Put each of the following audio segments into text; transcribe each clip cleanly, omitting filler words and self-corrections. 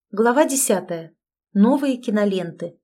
Глава 10. Новые киноленты.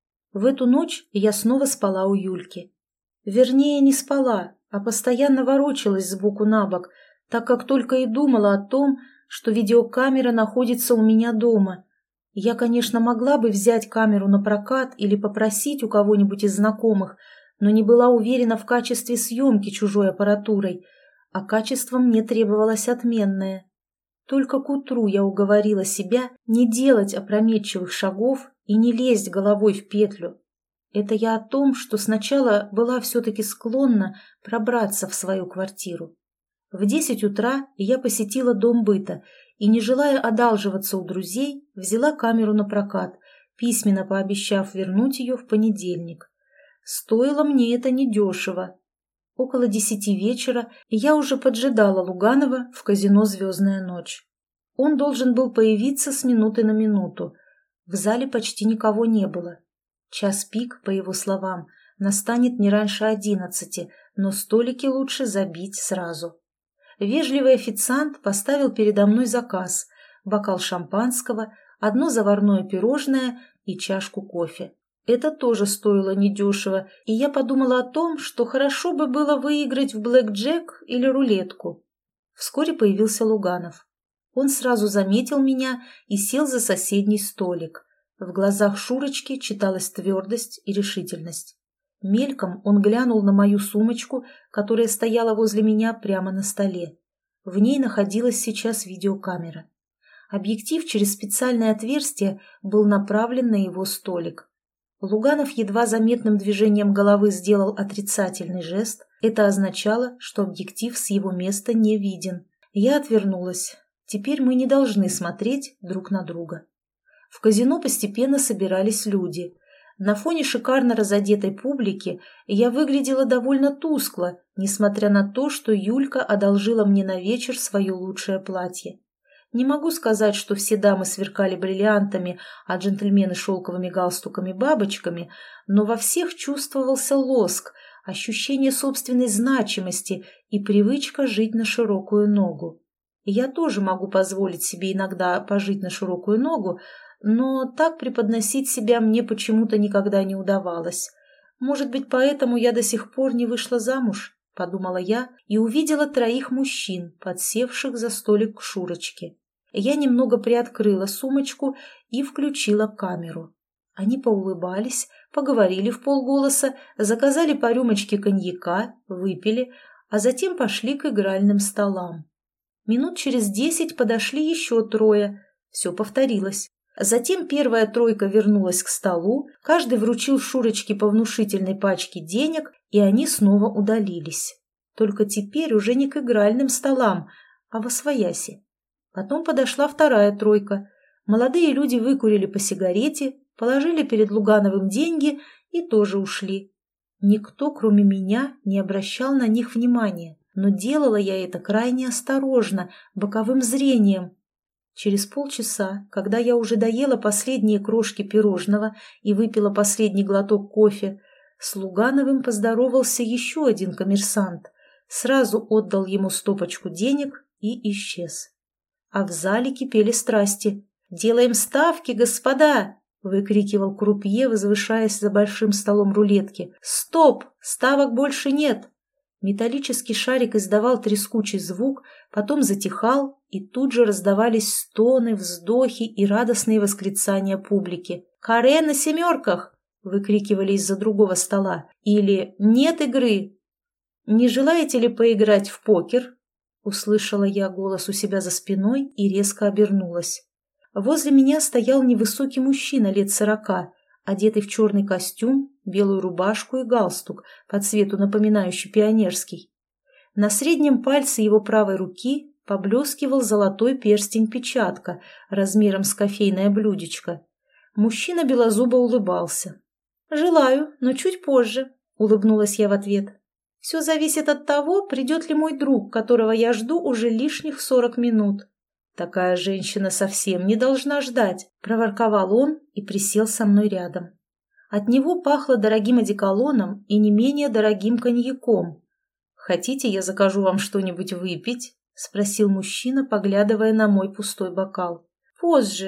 В эту ночь я снова спала у Юльки. Вернее, не спала, а постоянно ворочалась сбоку на бок, так как только и думала о том, что видеокамера находится у меня дома. Я, конечно, могла бы взять камеру на прокат или попросить у кого-нибудь из знакомых, но не была уверена в качестве съемки чужой аппаратурой, а качество мне требовалось отменное. Только к утру я уговорила себя не делать опрометчивых шагов и не лезть головой в петлю. Это я о том, что сначала была все-таки склонна пробраться в свою квартиру. В 10 утра я посетила дом быта и, не желая одалживаться у друзей, взяла камеру на прокат, письменно пообещав вернуть ее в понедельник. Стоило мне это недешево. Около 10 вечера я уже поджидала Луганова в казино «Звездная ночь». Он должен был появиться с минуты на минуту. В зале почти никого не было. Час пик, по его словам, настанет не раньше 11, но столики лучше забить сразу. Вежливый официант поставил передо мной заказ: бокал шампанского, одно заварное пирожное и чашку кофе. Это тоже стоило недешево, и я подумала о том, что хорошо бы было выиграть в блэкджек или рулетку. Вскоре появился Луганов. Он сразу заметил меня и сел за соседний столик. В глазах Шурочки читалась твердость и решительность. Мельком он глянул на мою сумочку, которая стояла возле меня прямо на столе. В ней находилась сейчас видеокамера. Объектив через специальное отверстие был направлен на его столик. Луганов едва заметным движением головы сделал отрицательный жест. Это означало, что объектив с его места не виден. Я отвернулась. Теперь мы не должны смотреть друг на друга. В казино постепенно собирались люди. На фоне шикарно разодетой публики я выглядела довольно тускло, несмотря на то, что Юлька одолжила мне на вечер свое лучшее платье. Не могу сказать, что все дамы сверкали бриллиантами, а джентльмены шелковыми галстуками-бабочками, но во всех чувствовался лоск, ощущение собственной значимости и привычка жить на широкую ногу. Я тоже могу позволить себе иногда пожить на широкую ногу, но так преподносить себя мне почему-то никогда не удавалось. Может быть, поэтому я до сих пор не вышла замуж, подумала я и увидела 3 мужчин, подсевших за столик к Шурочке. Я немного приоткрыла сумочку и включила камеру. Они поулыбались, поговорили вполголоса, заказали по рюмочке коньяка, выпили, а затем пошли к игральным столам. Минут через 10 подошли еще 3. Все повторилось. Затем первая 3 вернулась к столу, каждый вручил Шурочке по внушительной пачке денег, и они снова удалились. Только теперь уже не к игральным столам, а восвояси. Потом подошла вторая 3. Молодые люди выкурили по сигарете, положили перед Лугановым деньги и тоже ушли. Никто, кроме меня, не обращал на них внимания, но делала я это крайне осторожно, боковым зрением. Через полчаса, когда я уже доела последние крошки пирожного и выпила последний глоток кофе, с Лугановым поздоровался еще один коммерсант, сразу отдал ему стопочку денег и исчез. А в зале кипели страсти. «Делаем ставки, господа!» — выкрикивал крупье, возвышаясь за большим столом рулетки. «Стоп! Ставок больше нет!» Металлический шарик издавал трескучий звук, потом затихал, и тут же раздавались стоны, вздохи и радостные восклицания публики. «Каре на 7!» — выкрикивали из-за другого стола. Или «Нет игры!» «Не желаете ли поиграть в покер?» Услышала я голос у себя за спиной и резко обернулась. Возле меня стоял невысокий мужчина лет 40, одетый в черный костюм, белую рубашку и галстук, по цвету напоминающий пионерский. На среднем пальце его правой руки поблескивал золотой перстень-печатка размером с кофейное блюдечко. Мужчина белозубо улыбался. «Желаю, но чуть позже», — улыбнулась я в ответ. «Все зависит от того, придет ли мой друг, которого я жду уже лишних 40 минут». «Такая женщина совсем не должна ждать», — проворковал он и присел со мной рядом. От него пахло дорогим одеколоном и не менее дорогим коньяком. «Хотите, я закажу вам что-нибудь выпить?» — спросил мужчина, поглядывая на мой пустой бокал. «Позже»,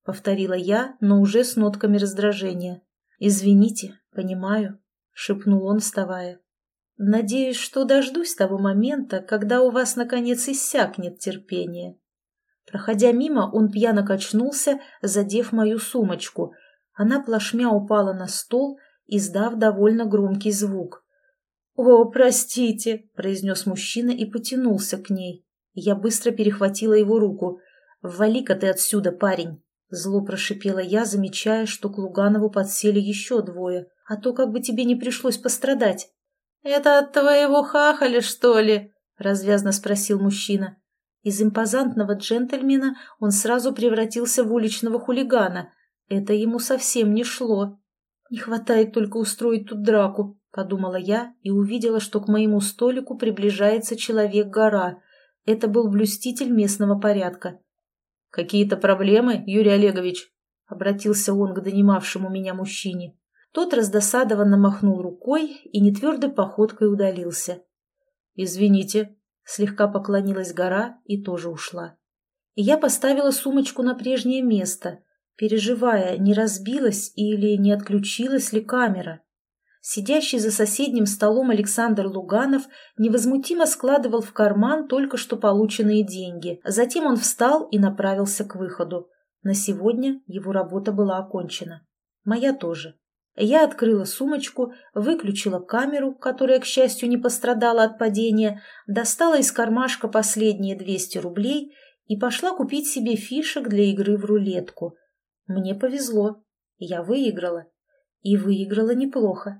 повторила я, но уже с нотками раздражения. «Извините, понимаю», — шепнул он, вставая. «Надеюсь, что дождусь того момента, когда у вас, наконец, иссякнет терпение». Проходя мимо, он пьяно качнулся, задев мою сумочку. Она плашмя упала на стол, издав довольно громкий звук. «О, простите», — произнес мужчина и потянулся к ней. Я быстро перехватила его руку. «Вали-ка ты отсюда, парень!» Зло прошипела я, замечая, что к Луганову подсели еще двое. «А то как бы тебе не пришлось пострадать». «Это от твоего хахаля, что ли?» — развязно спросил мужчина. Из импозантного джентльмена он сразу превратился в уличного хулигана. Это ему совсем не шло. «Не хватает только устроить тут драку», — подумала я и увидела, что к моему столику приближается человек-гора. Это был блюститель местного порядка. «Какие-то проблемы, Юрий Олегович?» — обратился он к донимавшему меня мужчине. Тот раздосадованно махнул рукой и нетвердой походкой удалился. «Извините», — слегка поклонилась гора и тоже ушла. И я поставила сумочку на прежнее место, переживая, не разбилась или не отключилась ли камера. Сидящий за соседним столом Александр Луганов невозмутимо складывал в карман только что полученные деньги. Затем он встал и направился к выходу. На сегодня его работа была окончена. Моя тоже. Я открыла сумочку, выключила камеру, которая, к счастью, не пострадала от падения, достала из кармашка последние 200 рублей и пошла купить себе фишек для игры в рулетку. Мне повезло. Я выиграла. И выиграла неплохо.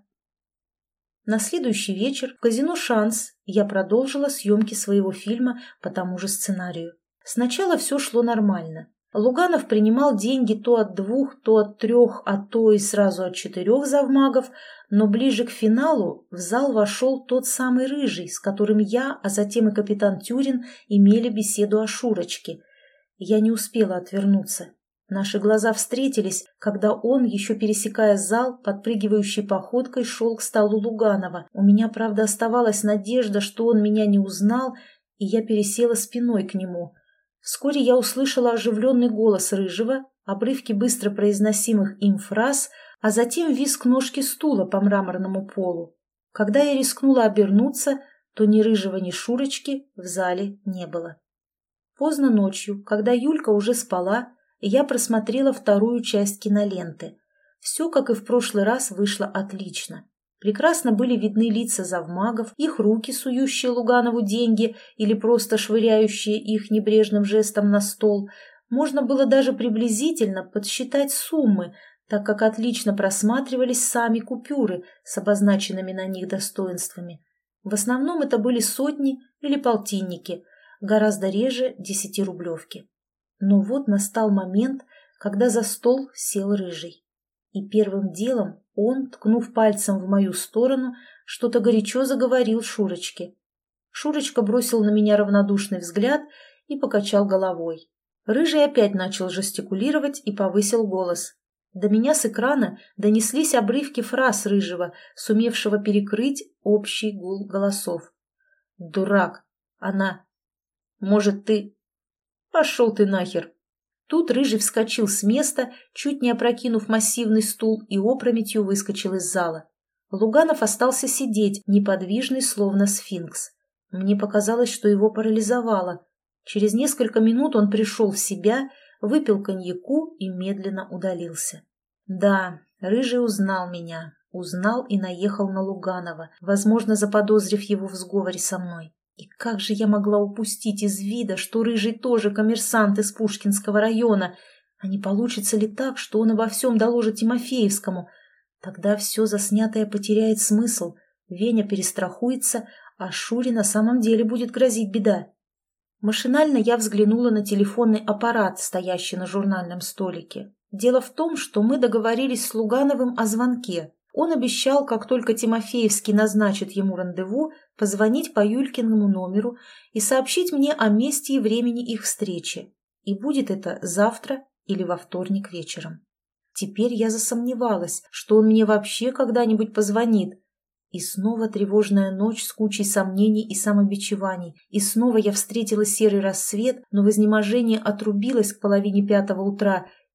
На следующий вечер в казино «Шанс» я продолжила съемки своего фильма по тому же сценарию. Сначала все шло нормально. Луганов принимал деньги то от 2, то от 3, а то и сразу от 4 завмагов, но ближе к финалу в зал вошел тот самый Рыжий, с которым я, а затем и капитан Тюрин имели беседу о Шурочке. Я не успела отвернуться. Наши глаза встретились, когда он, еще пересекая зал, подпрыгивающей походкой шел к столу Луганова. У меня, правда, оставалась надежда, что он меня не узнал, и я пересела спиной к нему. Вскоре я услышала оживленный голос Рыжего, обрывки быстро произносимых им фраз, а затем визг ножки стула по мраморному полу. Когда я рискнула обернуться, то ни Рыжего, ни Шурочки в зале не было. Поздно ночью, когда Юлька уже спала, я просмотрела вторую часть киноленты. Все, как и в прошлый раз, вышло отлично. Прекрасно были видны лица завмагов, их руки, сующие Луганову деньги или просто швыряющие их небрежным жестом на стол. Можно было даже приблизительно подсчитать суммы, так как отлично просматривались сами купюры с обозначенными на них достоинствами. В основном это были сотни или полтинники, гораздо реже 10-рублевки. Но вот настал момент, когда за стол сел Рыжий. И первым делом он, ткнув пальцем в мою сторону, что-то горячо заговорил Шурочке. Шурочка бросил на меня равнодушный взгляд и покачал головой. Рыжий опять начал жестикулировать и повысил голос. До меня с экрана донеслись обрывки фраз Рыжего, сумевшего перекрыть общий гул голосов. «Дурак! Она! Может, ты...» «Пошел ты нахер!» Тут Рыжий вскочил с места, чуть не опрокинув массивный стул, и опрометью выскочил из зала. Луганов остался сидеть, неподвижный, словно сфинкс. Мне показалось, что его парализовало. Через несколько минут он пришел в себя, выпил коньяку и медленно удалился. Да, Рыжий узнал меня, узнал и наехал на Луганова, возможно, заподозрив его в сговоре со мной. И как же я могла упустить из вида, что Рыжий тоже коммерсант из Пушкинского района? А не получится ли так, что он обо всем доложит Тимофеевскому? Тогда все заснятое потеряет смысл, Веня перестрахуется, а Шуре на самом деле будет грозить беда. Машинально я взглянула на телефонный аппарат, стоящий на журнальном столике. Дело в том, что мы договорились с Лугановым о звонке. Он обещал, как только Тимофеевский назначит ему рандеву, позвонить по Юлькиному номеру и сообщить мне о месте и времени их встречи. И будет это завтра или во вторник вечером. Теперь я засомневалась, что он мне вообще когда-нибудь позвонит. И снова тревожная ночь с кучей сомнений и самобичеваний. И снова я встретила серый рассвет, но в изнеможении отрубилась к 4:30 утра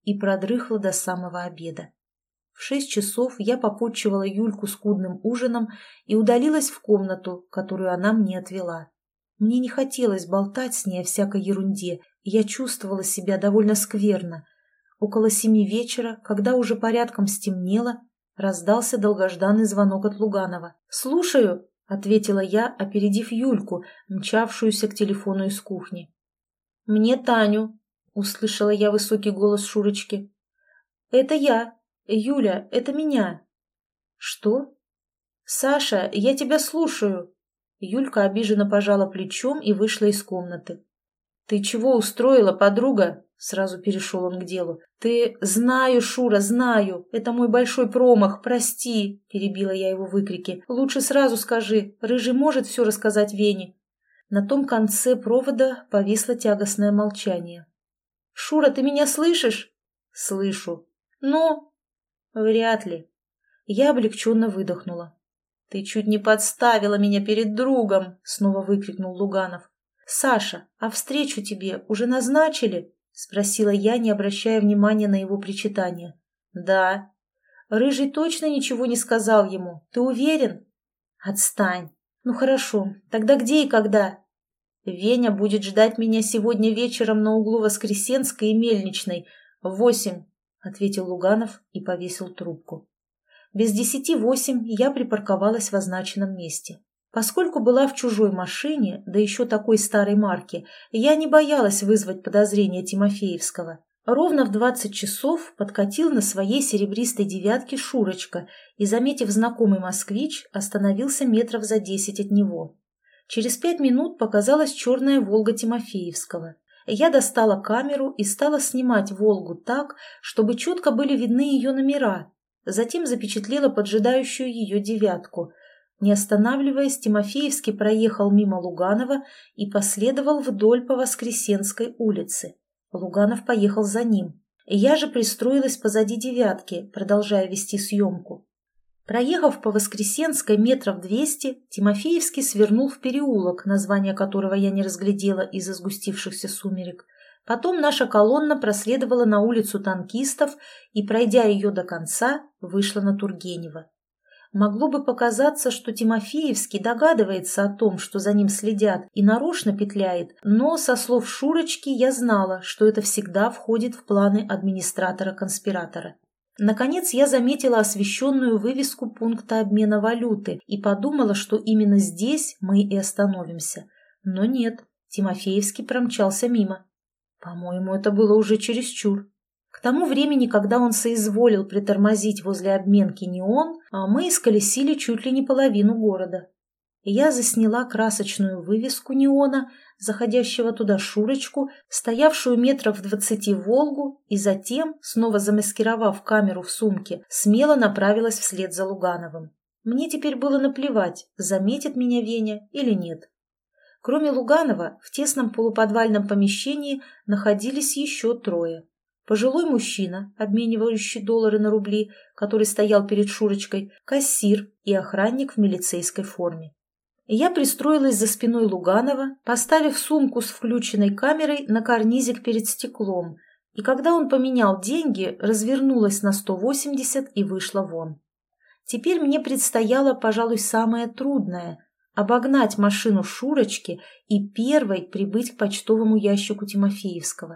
и продрыхла до самого обеда. В 6 часов я попотчевала Юльку скудным ужином и удалилась в комнату, которую она мне отвела. Мне не хотелось болтать с ней о всякой ерунде, и я чувствовала себя довольно скверно. Около 7 вечера, когда уже порядком стемнело, раздался долгожданный звонок от Луганова. «Слушаю», — ответила я, опередив Юльку, мчавшуюся к телефону из кухни. «Мне Таню», — услышала я высокий голос Шурочки. «Это я. Юля, это меня». «Что?» «Саша, я тебя слушаю». Юлька обиженно пожала плечом и вышла из комнаты. «Ты чего устроила, подруга?» Сразу перешел он к делу. «Ты...» «Знаю, Шура, знаю. Это мой большой промах. Прости», — перебила я его выкрики. «Лучше сразу скажи. Рыжий может все рассказать Вене». На том конце провода повисло тягостное молчание. «Шура, ты меня слышишь?» «Слышу». «Ну?» «Вряд ли». Я облегченно выдохнула. «Ты чуть не подставила меня перед другом!» — снова выкрикнул Луганов. «Саша, а встречу тебе уже назначили?» — спросила я, не обращая внимания на его причитание. «Да». «Рыжий точно ничего не сказал ему? Ты уверен?» «Отстань. Ну хорошо, тогда где и когда?» «Веня будет ждать меня сегодня вечером на углу Воскресенской и Мельничной в 8», — ответил Луганов и повесил трубку. Без 10:08 я припарковалась в означенном месте. Поскольку была в чужой машине, да еще такой старой марки, я не боялась вызвать подозрения Тимофеевского. Ровно в 20 часов подкатил на своей серебристой девятке Шурочка и, заметив знакомый москвич, остановился метров за 10 от него. Через 5 минут показалась черная «Волга» Тимофеевского. Я достала камеру и стала снимать «Волгу» так, чтобы четко были видны ее номера. Затем запечатлела поджидающую ее девятку. Не останавливаясь, Тимофеевский проехал мимо Луганова и последовал вдоль по Воскресенской улице. Луганов поехал за ним. Я же пристроилась позади девятки, продолжая вести съемку. Проехав по Воскресенской метров 200, Тимофеевский свернул в переулок, название которого я не разглядела из-за сгустившихся сумерек. Потом наша колонна проследовала на улицу Танкистов и, пройдя ее до конца, вышла на Тургенева. Могло бы показаться, что Тимофеевский догадывается о том, что за ним следят, и нарочно петляет, но, со слов Шурочки, я знала, что это всегда входит в планы администратора-конспиратора. Наконец я заметила освещенную вывеску пункта обмена валюты и подумала, что именно здесь мы и остановимся. Но нет, Тимофеевский промчался мимо. По-моему, это было уже чересчур. К тому времени, когда он соизволил притормозить возле обменки «Неон», мы исколесили чуть ли не половину города. Я засняла красочную вывеску «Неона», заходящего туда Шурочку, стоявшую метров в 20 «Волгу», и затем, снова замаскировав камеру в сумке, смело направилась вслед за Лугановым. Мне теперь было наплевать, заметит меня Веня или нет. Кроме Луганова, в тесном полуподвальном помещении находились еще 3. Пожилой мужчина, обменивающий доллары на рубли, который стоял перед Шурочкой, кассир и охранник в милицейской форме. Я пристроилась за спиной Луганова, поставив сумку с включенной камерой на карнизик перед стеклом, и когда он поменял деньги, развернулась на 180 и вышла вон. Теперь мне предстояло, пожалуй, самое трудное – обогнать машину Шурочки и первой прибыть к почтовому ящику Тимофеевского.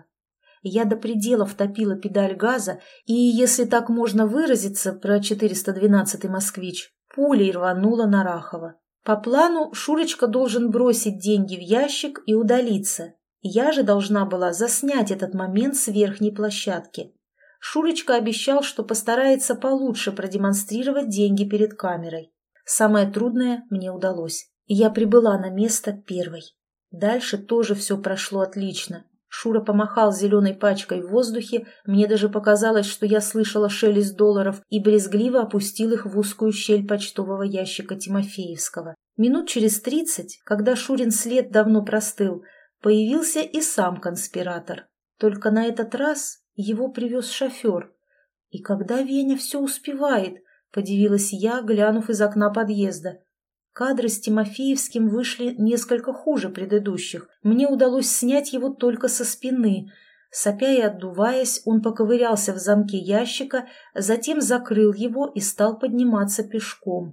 Я до предела втопила педаль газа и, если так можно выразиться про 412-й «Москвич», пулей рванула на Рахова. По плану Шурочка должен бросить деньги в ящик и удалиться. Я же должна была заснять этот момент с верхней площадки. Шурочка обещал, что постарается получше продемонстрировать деньги перед камерой. Самое трудное мне удалось. Я прибыла на место первой. Дальше тоже все прошло отлично. Шура помахал зеленой пачкой в воздухе, мне даже показалось, что я слышала шелест долларов, и брезгливо опустил их в узкую щель почтового ящика Тимофеевского. Минут через 30, когда Шурин след давно простыл, появился и сам конспиратор. Только на этот раз его привез шофер. И когда Веня все успевает, подивилась я, глянув из окна подъезда. Кадры с Тимофеевским вышли несколько хуже предыдущих. Мне удалось снять его только со спины. Сопя и отдуваясь, он поковырялся в замке ящика, затем закрыл его и стал подниматься пешком.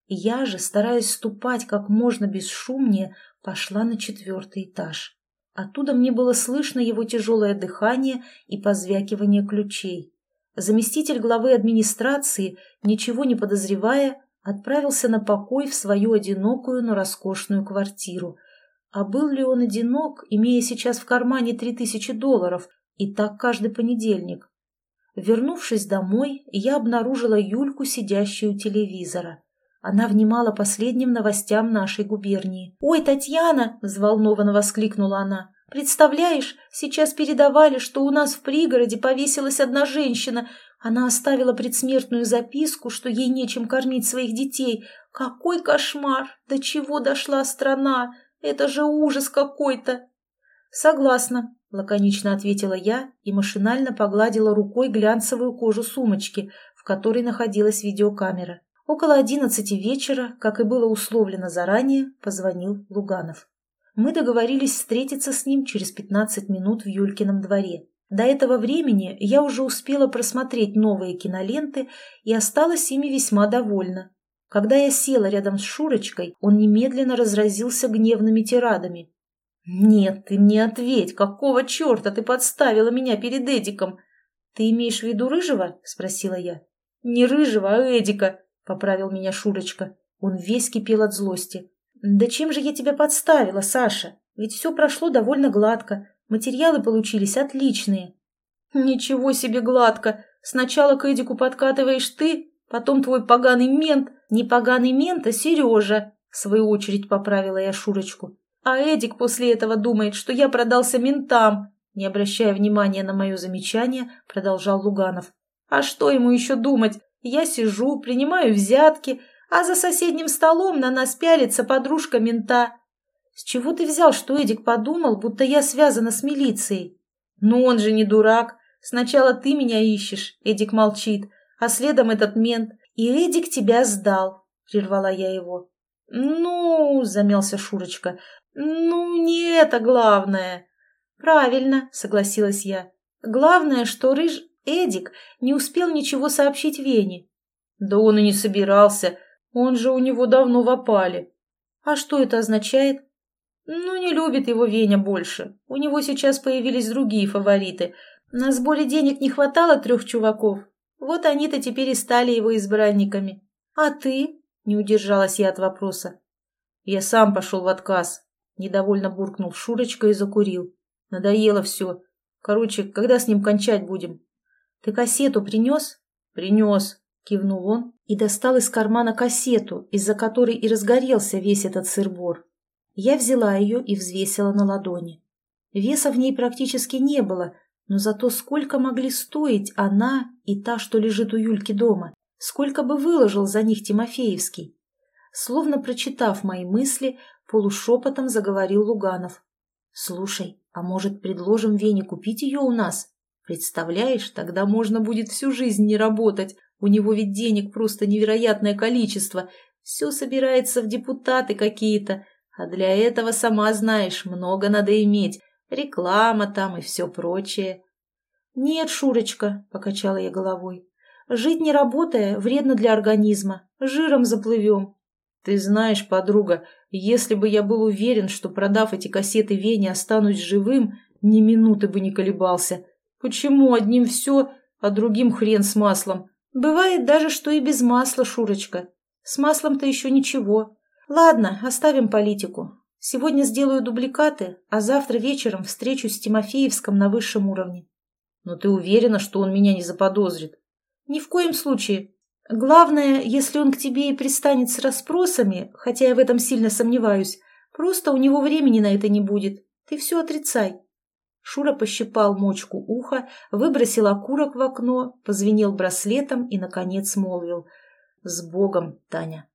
Я же, стараясь ступать как можно бесшумнее, пошла на 4-й этаж. Оттуда мне было слышно его тяжелое дыхание и позвякивание ключей. Заместитель главы администрации, ничего не подозревая, отправился на покой в свою одинокую, но роскошную квартиру. А был ли он одинок, имея сейчас в кармане $3000, и так каждый понедельник? Вернувшись домой, я обнаружила Юльку, сидящую у телевизора. Она внимала последним новостям нашей губернии. «Ой, Татьяна!» – взволнованно воскликнула она. «Представляешь, сейчас передавали, что у нас в пригороде повесилась одна женщина. Она оставила предсмертную записку, что ей нечем кормить своих детей. Какой кошмар! До чего дошла страна! Это же ужас какой-то!» «Согласна», – лаконично ответила я и машинально погладила рукой глянцевую кожу сумочки, в которой находилась видеокамера. Около 11 вечера, как и было условлено заранее, позвонил Луганов. Мы договорились встретиться с ним через 15 минут в Юлькином дворе. До этого времени я уже успела просмотреть новые киноленты и осталась ими весьма довольна. Когда я села рядом с Шурочкой, он немедленно разразился гневными тирадами. «Нет, ты мне ответь, какого черта ты подставила меня перед Эдиком?» «Ты имеешь в виду Рыжего?» – спросила я. «Не Рыжего, а Эдика», – поправил меня Шурочка. Он весь кипел от злости. «Да чем же я тебя подставила, Саша? Ведь все прошло довольно гладко. Материалы получились отличные». «Ничего себе гладко! Сначала к Эдику подкатываешь ты, потом твой поганый мент». «Не поганый мент, а Сережа», – в свою очередь поправила я Шурочку. «А Эдик после этого думает, что я продался ментам», – не обращая внимания на мое замечание, продолжал Луганов. «А что ему еще думать? Я сижу, принимаю взятки, а за соседним столом на нас пялится подружка мента». «С чего ты взял, что Эдик подумал, будто я связана с милицией?» «Ну он же не дурак. Сначала ты меня ищешь», – Эдик молчит, «а следом этот мент. И Эдик тебя сдал», – прервала я его. «Ну, – замялся Шурочка, – ну, не это главное». «Правильно», – согласилась я. «Главное, что Эдик не успел ничего сообщить Вене». «Да он и не собирался. Он же у него давно в опале». «А что это означает?» «Ну, не любит его Веня больше. У него сейчас появились другие фавориты. На сборе денег не хватало 3 чуваков. Вот они-то теперь и стали его избранниками. А ты?» – не удержалась я от вопроса. «Я сам пошел в отказ», – недовольно буркнул Шурочка и закурил. «Надоело все. Короче, когда с ним кончать будем?» «Ты кассету принес?» «Принес», – кивнул он и достал из кармана кассету, из-за которой и разгорелся весь этот сыр-бор. Я взяла ее и взвесила на ладони. Веса в ней практически не было, но зато сколько могли стоить она и та, что лежит у Юльки дома, сколько бы выложил за них Тимофеевский. Словно прочитав мои мысли, полушепотом заговорил Луганов. «Слушай, а может, предложим Вене купить ее у нас? Представляешь, тогда можно будет всю жизнь не работать, у него ведь денег просто невероятное количество, все собирается в депутаты какие-то, а для этого, сама знаешь, много надо иметь, реклама там и все прочее». «Нет, Шурочка», – покачала я головой, – «жить не работая вредно для организма, жиром заплывем». «Ты знаешь, подруга, если бы я был уверен, что, продав эти кассеты Вене, останусь живым, ни минуты бы не колебался. Почему одним все, а другим хрен с маслом? Бывает даже, что и без масла, Шурочка. С маслом-то еще ничего. Ладно, оставим политику. Сегодня сделаю дубликаты, а завтра вечером встречусь с Тимофеевском на высшем уровне». «Но ты уверена, что он меня не заподозрит?» «Ни в коем случае. Главное, если он к тебе и пристанет с расспросами, хотя я в этом сильно сомневаюсь, просто у него времени на это не будет. Ты все отрицай». Шура пощипал мочку уха, выбросил окурок в окно, позвенел браслетом и, наконец, молвил: «С Богом, Таня».